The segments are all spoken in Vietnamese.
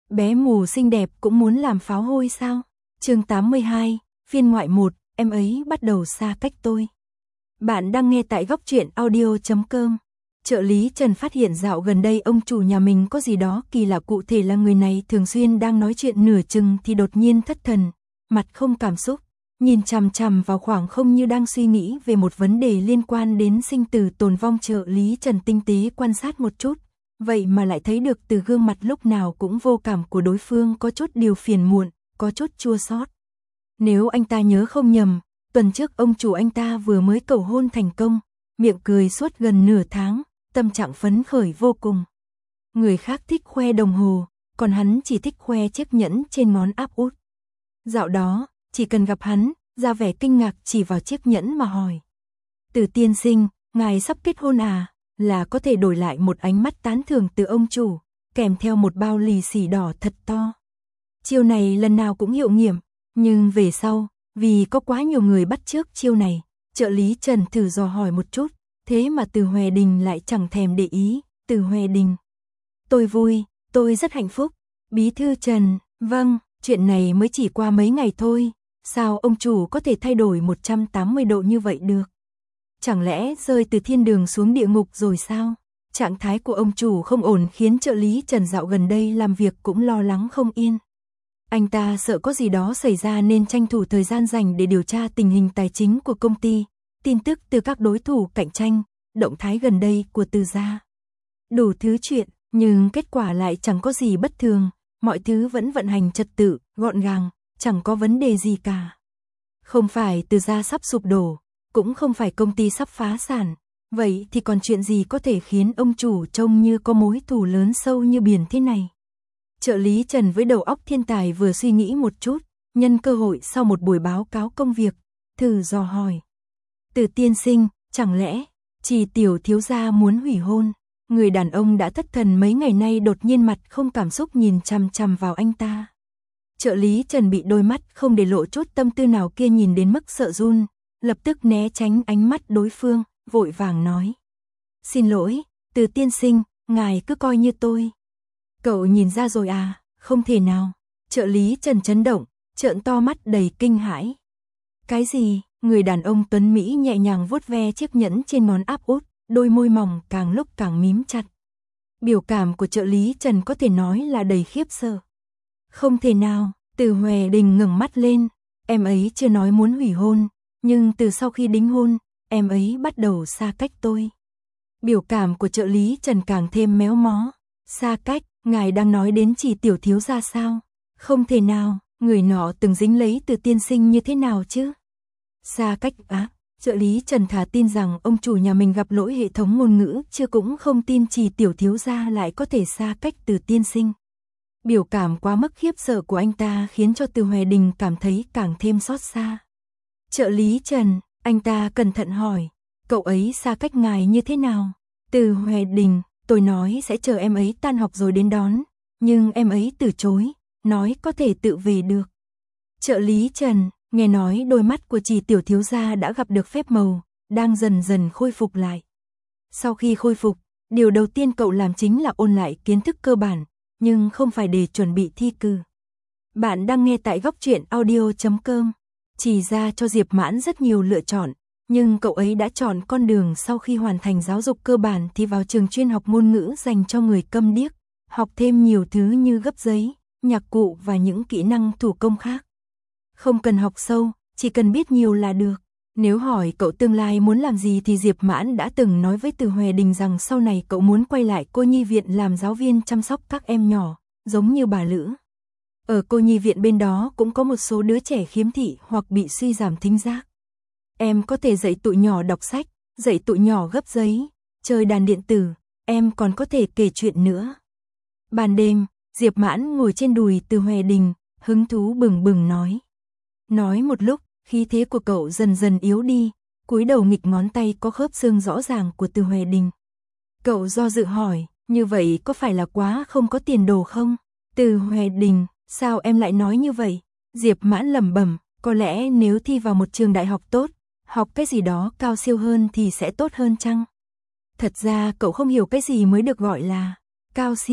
Bé mù xinh đẹp cũng muốn làm pháo hôi sao? Chương 82, phiên ngoại 1, em ấy bắt đầu xa cách tôi. Bạn đang nghe tại góc truyện audio.com. Trợ lý Trần phát hiện dạo gần đây ông chủ nhà mình có gì đó kỳ lạ, cụ thể là người này thường xuyên đang nói chuyện nửa chừng thì đột nhiên thất thần, mặt không cảm xúc, nhìn chằm chằm vào khoảng không như đang suy nghĩ về một vấn đề liên quan đến sinh tử tồn vong. Trợ lý Trần tinh tế quan sát một chút, vậy mà lại thấy được từ gương mặt lúc nào cũng vô cảm của đối phương có chút điều phiền muộn, có chút chua xót. Nếu anh ta nhớ không nhầm, tuần trước ông chủ anh ta vừa mới cầu hôn thành công, miệng cười suốt gần nửa tháng, tâm trạng phấn khởi vô cùng. Người khác thích khoe đồng hồ, còn hắn chỉ thích khoe chiếc nhẫn trên ngón áp út. Dạo đó, chỉ cần gặp hắn, ra vẻ kinh ngạc chỉ vào chiếc nhẫn mà hỏi: Từ tiên sinh, ngài sắp kết hôn à? Là có thể đổi lại một ánh mắt tán thưởng từ ông chủ, kèm theo một bao lì xì đỏ thật to. Chiêu này lần nào cũng hiệu nghiệm, nhưng về sau, vì có quá nhiều người bắt chước chiêu này, trợ lý Trần thử dò hỏi một chút, thế mà Từ Hòe Đình lại chẳng thèm để ý. Từ Hòe Đình: Tôi vui, tôi rất hạnh phúc. Bí thư Trần: Vâng, chuyện này mới chỉ qua mấy ngày thôi, sao ông chủ có thể thay đổi 180 độ như vậy được? Chẳng lẽ rơi từ thiên đường xuống địa ngục rồi sao? Trạng thái của ông chủ không ổn khiến trợ lý Trần dạo gần đây làm việc cũng lo lắng không yên. Anh ta sợ có gì đó xảy ra nên tranh thủ thời gian dành để điều tra tình hình tài chính của công ty, tin tức từ các đối thủ cạnh tranh, động thái gần đây của Từ gia. Đủ thứ chuyện, nhưng kết quả lại chẳng có gì bất thường, mọi thứ vẫn vận hành trật tự, gọn gàng, chẳng có vấn đề gì cả. Không phải Từ gia sắp sụp đổ, cũng không phải công ty sắp phá sản, vậy thì còn chuyện gì có thể khiến ông chủ trông như có mối thù lớn sâu như biển thế này? Trợ lý Trần với đầu óc thiên tài vừa suy nghĩ một chút, nhân cơ hội sau một buổi báo cáo công việc, thử dò hỏi: Từ tiên sinh, chẳng lẽ Trì tiểu thiếu gia muốn hủy hôn? Người đàn ông đã thất thần mấy ngày nay đột nhiên mặt không cảm xúc nhìn chằm chằm vào anh ta. Trợ lý Trần bị đôi mắt không để lộ chút tâm tư nào kia nhìn đến mức sợ run, lập tức né tránh ánh mắt đối phương, vội vàng nói: Xin lỗi, Từ tiên sinh, ngài cứ coi như tôi. Cậu nhìn ra rồi à? Không thể nào. Trợ lý Trần chấn động, trợn to mắt đầy kinh hãi. Cái gì? Người đàn ông tuấn Mỹ nhẹ nhàng vuốt ve chiếc nhẫn trên ngón áp út, đôi môi mỏng càng lúc càng mím chặt. Biểu cảm của trợ lý Trần có thể nói là đầy khiếp sợ. Không thể nào. Từ Hòe Đình ngẩng mắt lên. Em ấy chưa nói muốn hủy hôn, nhưng từ sau khi đính hôn, em ấy bắt đầu xa cách tôi. Biểu cảm của trợ lý Trần càng thêm méo mó. Xa cách? Ngài đang nói đến Trì tiểu thiếu gia sao? Không thể nào, người nọ từng dính lấy Từ tiên sinh như thế nào chứ? Xa cách á? Trợ lý Trần thà tin rằng ông chủ nhà mình gặp lỗi hệ thống ngôn ngữ, chứ cũng không tin Trì tiểu thiếu gia lại có thể xa cách Từ tiên sinh. Biểu cảm quá mức khiếp sợ của anh ta khiến cho Từ Hòe Đình cảm thấy càng thêm xót xa. Trợ lý Trần, anh ta cẩn thận hỏi: Cậu ấy xa cách ngài như thế nào? Từ Hòe Đình: Tôi nói sẽ chờ em ấy tan học rồi đến đón, nhưng em ấy từ chối, nói có thể tự về được. Trợ lý Trần, nghe nói đôi mắt của Trì tiểu thiếu gia đã gặp được phép màu, đang dần dần khôi phục lại. Sau khi khôi phục, điều đầu tiên cậu làm chính là ôn lại kiến thức cơ bản, nhưng không phải để chuẩn bị thi cử. Bạn đang nghe tại góc truyện audio.com. Trì ra cho Diệp Mãn rất nhiều lựa chọn, nhưng cậu ấy đã chọn con đường sau khi hoàn thành giáo dục cơ bản thì vào trường chuyên học ngôn ngữ dành cho người câm điếc, học thêm nhiều thứ như gấp giấy, nhạc cụ và những kỹ năng thủ công khác. Không cần học sâu, chỉ cần biết nhiều là được. Nếu hỏi cậu tương lai muốn làm gì thì Diệp Mãn đã từng nói với Từ Hòe Đình rằng sau này cậu muốn quay lại cô nhi viện làm giáo viên chăm sóc các em nhỏ, giống như bà Lữ. Ở cô nhi viện bên đó cũng có một số đứa trẻ khiếm thị hoặc bị suy giảm thính giác. Em có thể dạy tụi nhỏ đọc sách, dạy tụi nhỏ gấp giấy, chơi đàn điện tử, em còn có thể kể chuyện nữa. Ban đêm, Diệp Mãn ngồi trên đùi Từ Hòe Đình, hứng thú bừng bừng nói. Nói một lúc, khí thế của cậu dần dần yếu đi, cúi đầu nghịch ngón tay có khớp xương rõ ràng của Từ Hòe Đình. Cậu do dự hỏi, như vậy có phải là quá không có tiền đồ không? Từ Hòe Đình, sao em lại nói như vậy? Diệp Mãn lẩm bẩm, có lẽ nếu thi vào một trường đại học tốt, học cái gì đó cao siêu hơn thì sẽ tốt hơn chăng? Thật ra cậu không hiểu cái gì mới được gọi là cao siêu.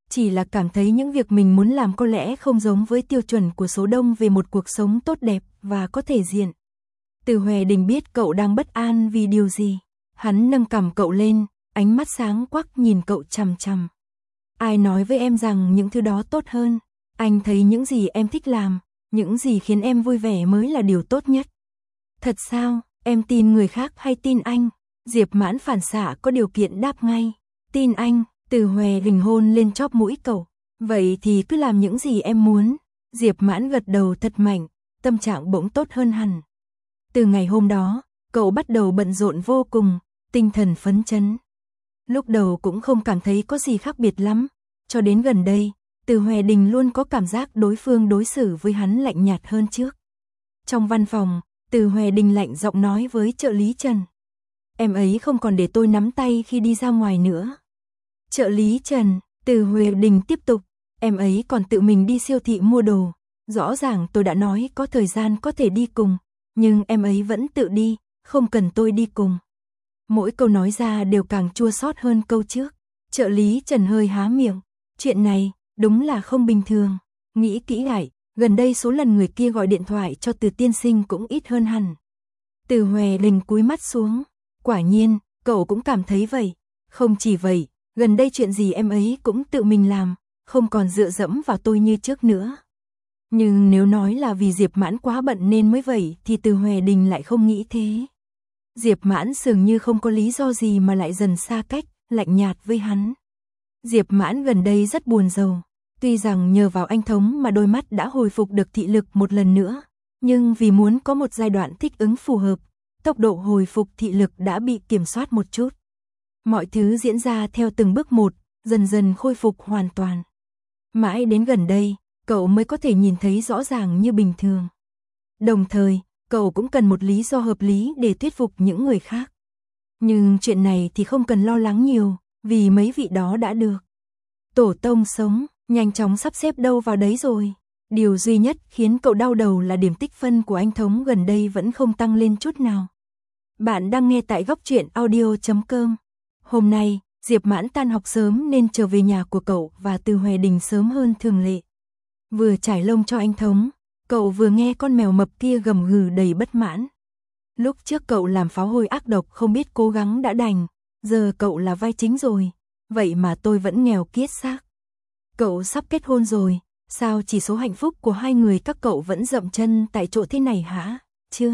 chỉ là cảm thấy những việc mình muốn làm có lẽ không giống với tiêu chuẩn của số đông về một cuộc sống tốt đẹp và có thể diện. Từ Hoè Đình biết cậu đang bất an vì điều gì. Hắn nâng cằm cậu lên, ánh mắt sáng quắc nhìn cậu chằm chằm. Ai nói với em rằng những thứ đó tốt hơn? Anh thấy những gì em thích làm, những gì khiến em vui vẻ mới là điều tốt nhất. Thật sao, em tin người khác hay tin anh? Diệp Mãn phản xạ có điều kiện đáp ngay. Tin anh. Từ Hoè Đình hôn lên chóp mũi cậu. Vậy thì cứ làm những gì em muốn. Diệp Mãn gật đầu thật mạnh, tâm trạng bỗng tốt hơn hẳn. Từ ngày hôm đó, cậu bắt đầu bận rộn vô cùng, tinh thần phấn chấn. Lúc đầu cũng không cảm thấy có gì khác biệt lắm, cho đến gần đây, Từ Hoè Đình luôn có cảm giác đối phương đối xử với hắn lạnh nhạt hơn trước. Trong văn phòng, Từ Hoè Đình lạnh giọng nói với trợ lý Trần. Em ấy không còn để tôi nắm tay khi đi ra ngoài nữa. Trợ lý Trần, Từ Hoè Đình tiếp tục, em ấy còn tự mình đi siêu thị mua đồ. Rõ ràng tôi đã nói có thời gian có thể đi cùng, nhưng em ấy vẫn tự đi, không cần tôi đi cùng. Mỗi câu nói ra đều càng chua xót hơn câu trước. Trợ lý Trần hơi há miệng, chuyện này đúng là không bình thường. Nghĩ kỹ lại, gần đây số lần người kia gọi điện thoại cho Từ tiên sinh cũng ít hơn hẳn. Từ Hoè Đình cúi mắt xuống, quả nhiên, cậu cũng cảm thấy vậy. Không chỉ vậy, gần đây chuyện gì em ấy cũng tự mình làm, không còn dựa dẫm vào tôi như trước nữa. Nhưng nếu nói là vì Diệp Mãn quá bận nên mới vậy thì Từ Hoè Đình lại không nghĩ thế. Diệp Mãn dường như không có lý do gì mà lại dần xa cách, lạnh nhạt với hắn. Diệp Mãn gần đây rất buồn rầu. Tuy rằng nhờ vào anh Thống mà đôi mắt đã hồi phục được thị lực một lần nữa, nhưng vì muốn có một giai đoạn thích ứng phù hợp, tốc độ hồi phục thị lực đã bị kiểm soát một chút. Mọi thứ diễn ra theo từng bước một, dần dần khôi phục hoàn toàn. Mãi đến gần đây, cậu mới có thể nhìn thấy rõ ràng như bình thường. Đồng thời, cậu cũng cần một lý do hợp lý để thuyết phục những người khác. Nhưng chuyện này thì không cần lo lắng nhiều, vì mấy vị đó đã được tổ tông sống, nhanh chóng sắp xếp đâu vào đấy rồi. Điều duy nhất khiến cậu đau đầu là điểm tích phân của anh Thống gần đây vẫn không tăng lên chút nào. Bạn đang nghe tại góc truyện audio.com. Hôm nay, Diệp Mãn tan học sớm nên trở về nhà của cậu và Từ Hoè Đình sớm hơn thường lệ. Vừa trải lông cho anh Thống, cậu vừa nghe con mèo mập kia gầm gừ đầy bất mãn. Lúc trước cậu làm pháo hôi ác độc không biết cố gắng đã đành, giờ cậu là vai chính rồi, vậy mà tôi vẫn nghèo kiết xác. Cậu sắp kết hôn rồi, sao chỉ số hạnh phúc của hai người các cậu vẫn dậm chân tại chỗ thế này hả? Chưa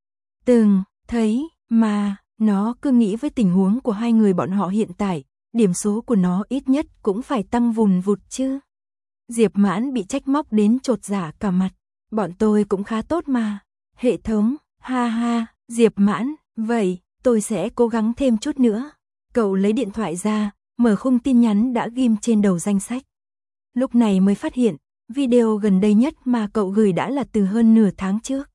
từng thấy mà, nó cứ nghĩ với tình huống của hai người bọn họ hiện tại, điểm số của nó ít nhất cũng phải tăng vùn vụt chứ. Diệp Mãn bị trách móc đến chột dạ cả mặt. Bọn tôi cũng khá tốt mà. Hệ thống, ha ha, Diệp Mãn, vậy, tôi sẽ cố gắng thêm chút nữa. Cậu lấy điện thoại ra, mở khung tin nhắn đã ghim trên đầu danh sách. Lúc này mới phát hiện, video gần đây nhất mà cậu gửi đã là từ hơn nửa tháng trước.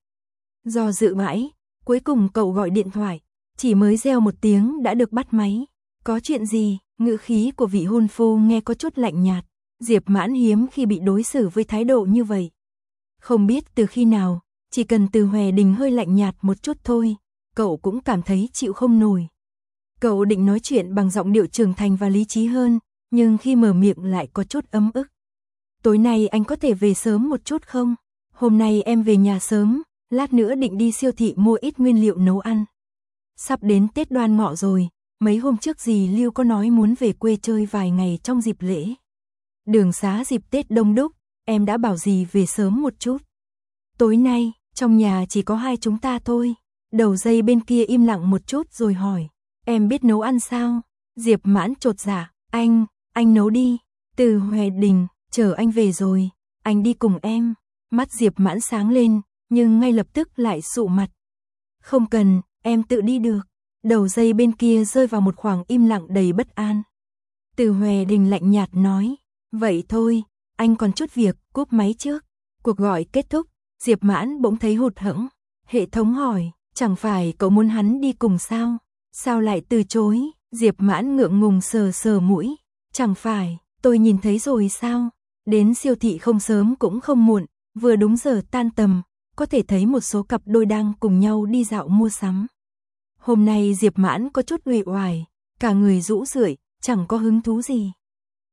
Do dự mãi, cuối cùng cậu gọi điện thoại, chỉ mới reo một tiếng đã được bắt máy. Có chuyện gì? Ngữ khí của vị hôn phu nghe có chút lạnh nhạt. Diệp Mãn hiếm khi bị đối xử với thái độ như vậy. Không biết từ khi nào, chỉ cần Từ Hoè Đình hơi lạnh nhạt một chút thôi, cậu cũng cảm thấy chịu không nổi. Cậu định nói chuyện bằng giọng điệu trưởng thành và lý trí hơn, nhưng khi mở miệng lại có chút ấm ức. Tối nay anh có thể về sớm một chút không? Hôm nay em về nhà sớm, lát nữa định đi siêu thị mua ít nguyên liệu nấu ăn. Sắp đến Tết Đoan Ngọ rồi, mấy hôm trước dì Lưu có nói muốn về quê chơi vài ngày trong dịp lễ. Đường xá dịp Tết đông đúc, em đã bảo dì về sớm một chút. Tối nay, trong nhà chỉ có hai chúng ta thôi. Đầu dây bên kia im lặng một chút rồi hỏi, em biết nấu ăn sao? Diệp Mãn chột dạ, anh nấu đi. Từ Hoè Đình, chờ anh về rồi, anh đi cùng em. Mắt Diệp Mãn sáng lên, nhưng ngay lập tức lại sụ mặt. Không cần, em tự đi được. Đầu dây bên kia rơi vào một khoảng im lặng đầy bất an. Từ Hoè Đình lạnh nhạt nói, vậy thôi, anh còn chút việc, cúp máy trước. Cuộc gọi kết thúc, Diệp Mãn bỗng thấy hụt hẫng. Hệ thống hỏi, chẳng phải cậu muốn hắn đi cùng sao? Sao lại từ chối? Diệp Mãn ngượng ngùng sờ sờ mũi. Chẳng phải, tôi nhìn thấy rồi sao? Đến siêu thị không sớm cũng không muộn, vừa đúng giờ tan tầm, có thể thấy một số cặp đôi đang cùng nhau đi dạo mua sắm. Hôm nay Diệp Mãn có chút uể oải, cả người rũ rượi, chẳng có hứng thú gì.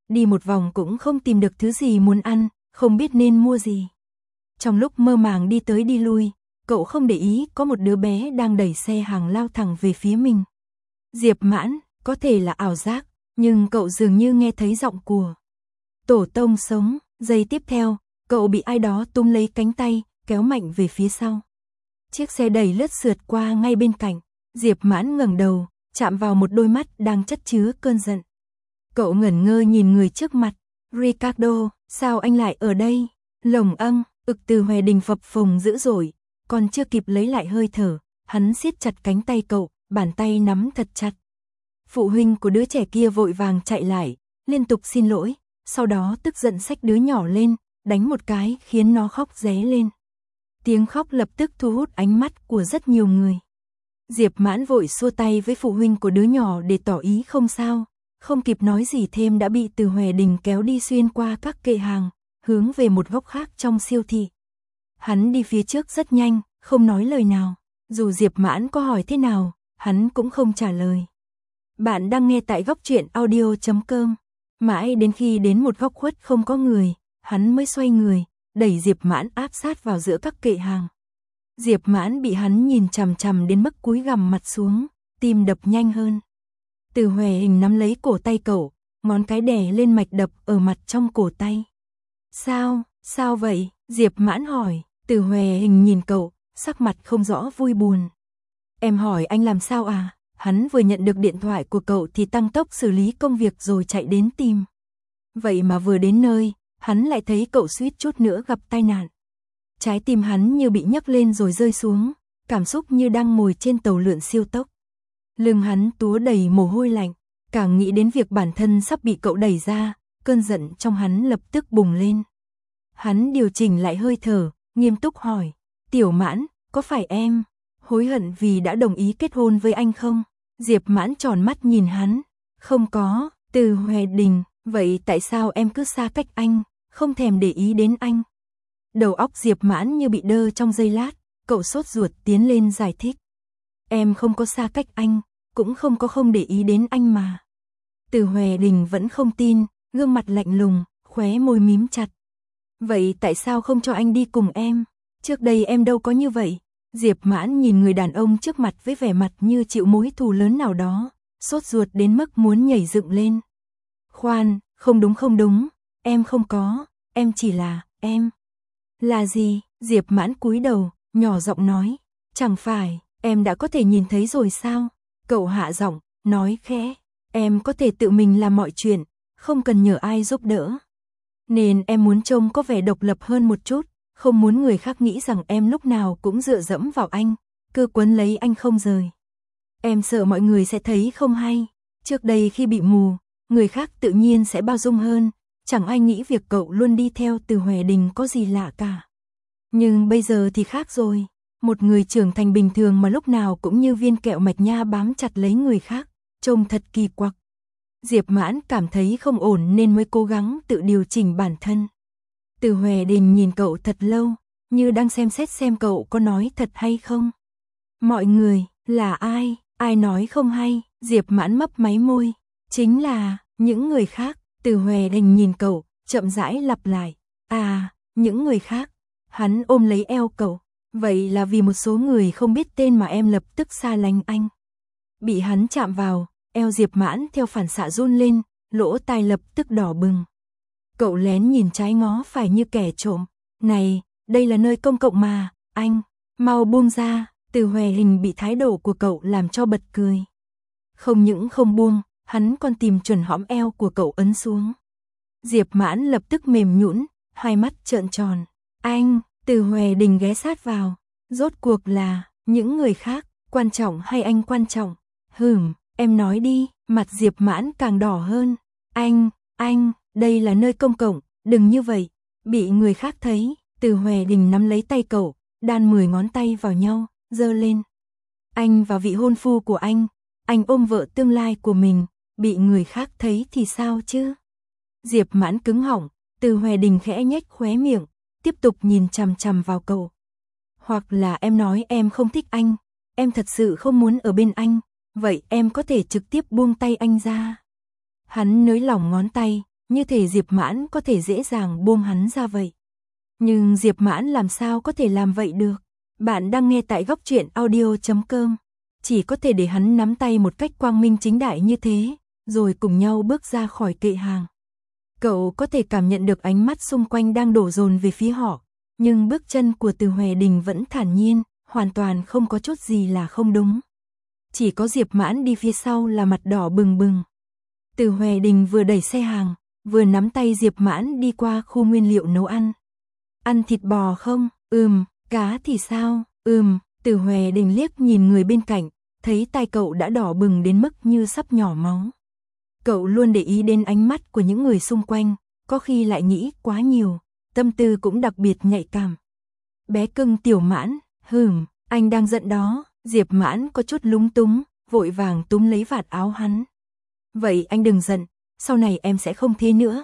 đi một vòng cũng không tìm được thứ gì muốn ăn, không biết nên mua gì. Trong lúc mơ màng đi tới đi lui, cậu không để ý có một đứa bé đang đẩy xe hàng lao thẳng về phía mình. Diệp Mãn, có thể là ảo giác, nhưng cậu dường như nghe thấy giọng của tổ tông sống. Giây tiếp theo, cậu bị ai đó túm lấy cánh tay, kéo mạnh về phía sau. Chiếc xe đẩy lướt sượt qua ngay bên cạnh. Diệp Mãn ngẩng đầu, chạm vào một đôi mắt đang chất chứa cơn giận. Cậu ngẩn ngơ nhìn người trước mặt. Ricardo, sao anh lại ở đây? Lồng âng, Từ Hoè Đình phập phồng dữ dội, còn chưa kịp lấy lại hơi thở, hắn siết chặt cánh tay cậu, bàn tay nắm thật chặt. Phụ huynh của đứa trẻ kia vội vàng chạy lại, liên tục xin lỗi, sau đó tức giận xách đứa nhỏ lên, đánh một cái khiến nó khóc ré lên. Tiếng khóc lập tức thu hút ánh mắt của rất nhiều người. Diệp Mãn vội xua tay với phụ huynh của đứa nhỏ để tỏ ý không sao, không kịp nói gì thêm đã bị Từ Hoè Đình kéo đi xuyên qua các kệ hàng, hướng về một góc khác trong siêu thị. Hắn đi phía trước rất nhanh, không nói lời nào, dù Diệp Mãn có hỏi thế nào, hắn cũng không trả lời. Bạn đang nghe tại góc truyện audio.com. Mãi đến khi đến một góc khuất không có người, hắn mới xoay người, đẩy Diệp Mãn áp sát vào giữa các kệ hàng. Diệp Mãn bị hắn nhìn chằm chằm đến mức cúi gằm mặt xuống, tim đập nhanh hơn. Từ Hoè Hình nắm lấy cổ tay cậu, ngón cái đè lên mạch đập ở mặt trong cổ tay. Sao vậy? Diệp Mãn hỏi. Từ Hoè Hình nhìn cậu, sắc mặt không rõ vui buồn. Em hỏi anh làm sao à? Hắn vừa nhận được điện thoại của cậu thì tăng tốc xử lý công việc rồi chạy đến tìm. Vậy mà vừa đến nơi, hắn lại thấy cậu suýt chút nữa gặp tai nạn. Trái tim hắn như bị nhấc lên rồi rơi xuống, cảm xúc như đang ngồi trên tàu lượn siêu tốc. Lưng hắn túa đầy mồ hôi lạnh, càng nghĩ đến việc bản thân sắp bị cậu đẩy ra, cơn giận trong hắn lập tức bùng lên. Hắn điều chỉnh lại hơi thở, nghiêm túc hỏi, Tiểu Mãn, có phải em hối hận vì đã đồng ý kết hôn với anh không? Diệp Mãn tròn mắt nhìn hắn, không có. Từ Hoè Đình, vậy tại sao em cứ xa cách anh, không thèm để ý đến anh? Đầu óc Diệp Mãn như bị đơ trong giây lát, cậu sốt ruột tiến lên giải thích. Em không có xa cách anh, cũng không có không để ý đến anh mà. Từ Hoè Đình vẫn không tin, gương mặt lạnh lùng, khóe môi mím chặt. Vậy tại sao không cho anh đi cùng em? Trước đây em đâu có như vậy. Diệp Mãn nhìn người đàn ông trước mặt với vẻ mặt như chịu mối thù lớn nào đó, sốt ruột đến mức muốn nhảy dựng lên. Khoan, không đúng, em không có, em chỉ là, em. Là gì? Diệp Mãn cúi đầu, nhỏ giọng nói, chẳng phải, em đã có thể nhìn thấy rồi sao? Cậu hạ giọng, nói khẽ, em có thể tự mình làm mọi chuyện, không cần nhờ ai giúp đỡ. Nên em muốn trông có vẻ độc lập hơn một chút, không muốn người khác nghĩ rằng em lúc nào cũng dựa dẫm vào anh, cứ quấn lấy anh không rời. Em sợ mọi người sẽ thấy không hay. Trước đây khi bị mù, người khác tự nhiên sẽ bao dung hơn, chẳng ai nghĩ việc cậu luôn đi theo Từ Hoè Đình có gì lạ cả. Nhưng bây giờ thì khác rồi, một người trưởng thành bình thường mà lúc nào cũng như viên kẹo mạch nha bám chặt lấy người khác, trông thật kỳ quặc. Diệp Mãn cảm thấy không ổn nên mới cố gắng tự điều chỉnh bản thân. Từ Hoè Đình nhìn cậu thật lâu, như đang xem xét xem cậu có nói thật hay không. Mọi người, là ai? Ai nói không hay? Diệp Mãn mấp máy môi. Chính là, những người khác. Từ Hoè Đình nhìn cậu, chậm rãi lặp lại. À, những người khác. Hắn ôm lấy eo cậu. Vậy là vì một số người không biết tên mà em lập tức xa lánh anh. Bị hắn chạm vào, eo Diệp Mãn theo phản xạ run lên, lỗ tai lập tức đỏ bừng. Cậu lén nhìn trái ngó phải như kẻ trộm. Này, đây là nơi công cộng mà, anh, mau buông ra. Từ Hoè Đình bị thái độ của cậu làm cho bật cười. Không những không buông, hắn còn tìm chuẩn hõm eo của cậu ấn xuống. Diệp Mãn lập tức mềm nhũn, hai mắt trợn tròn. Anh, Từ Hoè Đình ghé sát vào. Rốt cuộc là, những người khác, quan trọng hay anh quan trọng? Em nói đi, mặt Diệp Mãn càng đỏ hơn. Anh, đây là nơi công cộng, đừng như vậy, bị người khác thấy. Từ Hoè Đình nắm lấy tay cậu, đan 10 ngón tay vào nhau, giơ lên. Anh và vị hôn phu của anh ôm vợ tương lai của mình, bị người khác thấy thì sao chứ? Diệp Mãn cứng họng, Từ Hoè Đình khẽ nhếch khóe miệng, tiếp tục nhìn chằm chằm vào cậu. Hoặc là em nói em không thích anh, em thật sự không muốn ở bên anh, vậy em có thể trực tiếp buông tay anh ra. Hắn nới lỏng ngón tay, như thể Diệp Mãn có thể dễ dàng buông hắn ra vậy. Nhưng Diệp Mãn làm sao có thể làm vậy được? Bạn đang nghe tại góc truyện audio.com. Chỉ có thể để hắn nắm tay một cách quang minh chính đại như thế, rồi cùng nhau bước ra khỏi kệ hàng. Cậu có thể cảm nhận được ánh mắt xung quanh đang đổ dồn về phía họ, nhưng bước chân của Từ Hoè Đình vẫn thản nhiên, hoàn toàn không có chút gì là không đúng. Chỉ có Diệp Mãn đi phía sau là mặt đỏ bừng bừng. Từ Hoè Đình vừa đẩy xe hàng, vừa nắm tay Diệp Mãn đi qua khu nguyên liệu nấu ăn. Ăn thịt bò không? Cá thì sao? Từ Hoè Đình liếc nhìn người bên cạnh, thấy tai cậu đã đỏ bừng đến mức như sắp nhỏ máu. Cậu luôn để ý đến ánh mắt của những người xung quanh, có khi lại nghĩ quá nhiều, tâm tư cũng đặc biệt nhạy cảm. Bé cưng Tiểu Mãn, anh đang giận đó. Diệp Mãn có chút lúng túng, vội vàng túm lấy vạt áo hắn. Vậy anh đừng giận, sau này em sẽ không thế nữa,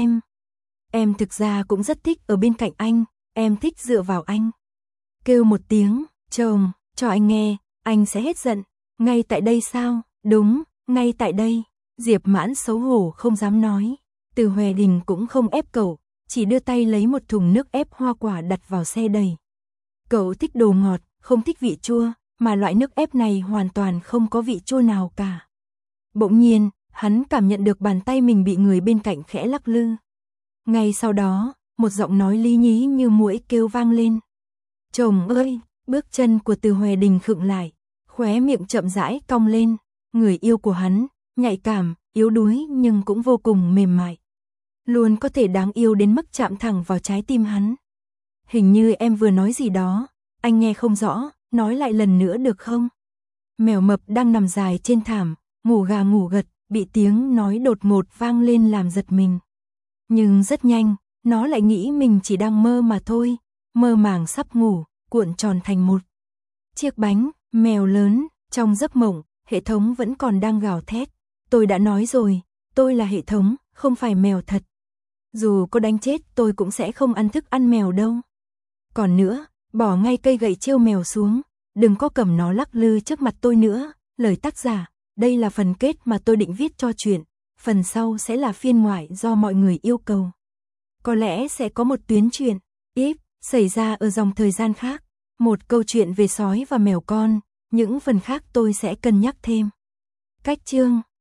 em thực ra cũng rất thích ở bên cạnh anh, em thích dựa vào anh. Kêu một tiếng, chồng, cho anh nghe, anh sẽ hết giận. Ngay tại đây sao? Đúng, ngay tại đây. Diệp Mãn xấu hổ không dám nói. Từ Hoè Đình cũng không ép cậu, chỉ đưa tay lấy một thùng nước ép hoa quả đặt vào xe đầy. Cậu thích đồ ngọt, không thích vị chua, mà loại nước ép này hoàn toàn không có vị chua nào cả. Bỗng nhiên, hắn cảm nhận được bàn tay mình bị người bên cạnh khẽ lắc lư. Ngay sau đó, một giọng nói lý nhí như muỗi kêu vang lên. Chồng ơi! Bước chân của Từ Hoè Đình khựng lại, khóe miệng chậm rãi cong lên. Người yêu của hắn, nhạy cảm, yếu đuối nhưng cũng vô cùng mềm mại. Luôn có thể đáng yêu đến mức chạm thẳng vào trái tim hắn. Hình như em vừa nói gì đó, anh nghe không rõ, nói lại lần nữa được không? Mèo mập đang nằm dài trên thảm, ngủ gà ngủ gật, bị tiếng nói đột ngột vang lên làm giật mình. Nhưng rất nhanh, nó lại nghĩ mình chỉ đang mơ mà thôi, mơ màng sắp ngủ, cuộn tròn thành một chiếc bánh. Mèo lớn. Trong giấc mộng, hệ thống vẫn còn đang gào thét. Tôi đã nói rồi, tôi là hệ thống, không phải mèo thật. Dù có đánh chết tôi cũng sẽ không ăn thức ăn mèo đâu. Còn nữa, bỏ ngay cây gậy trêu mèo xuống, đừng có cầm nó lắc lư trước mặt tôi nữa. Lời tác giả, đây là phần kết mà tôi định viết cho chuyện, phần sau sẽ là phiên ngoại do mọi người yêu cầu. Có lẽ sẽ có một tuyến truyện xảy ra ở dòng thời gian khác, một câu chuyện về sói và mèo con, những phần khác tôi sẽ cân nhắc thêm. Cách chương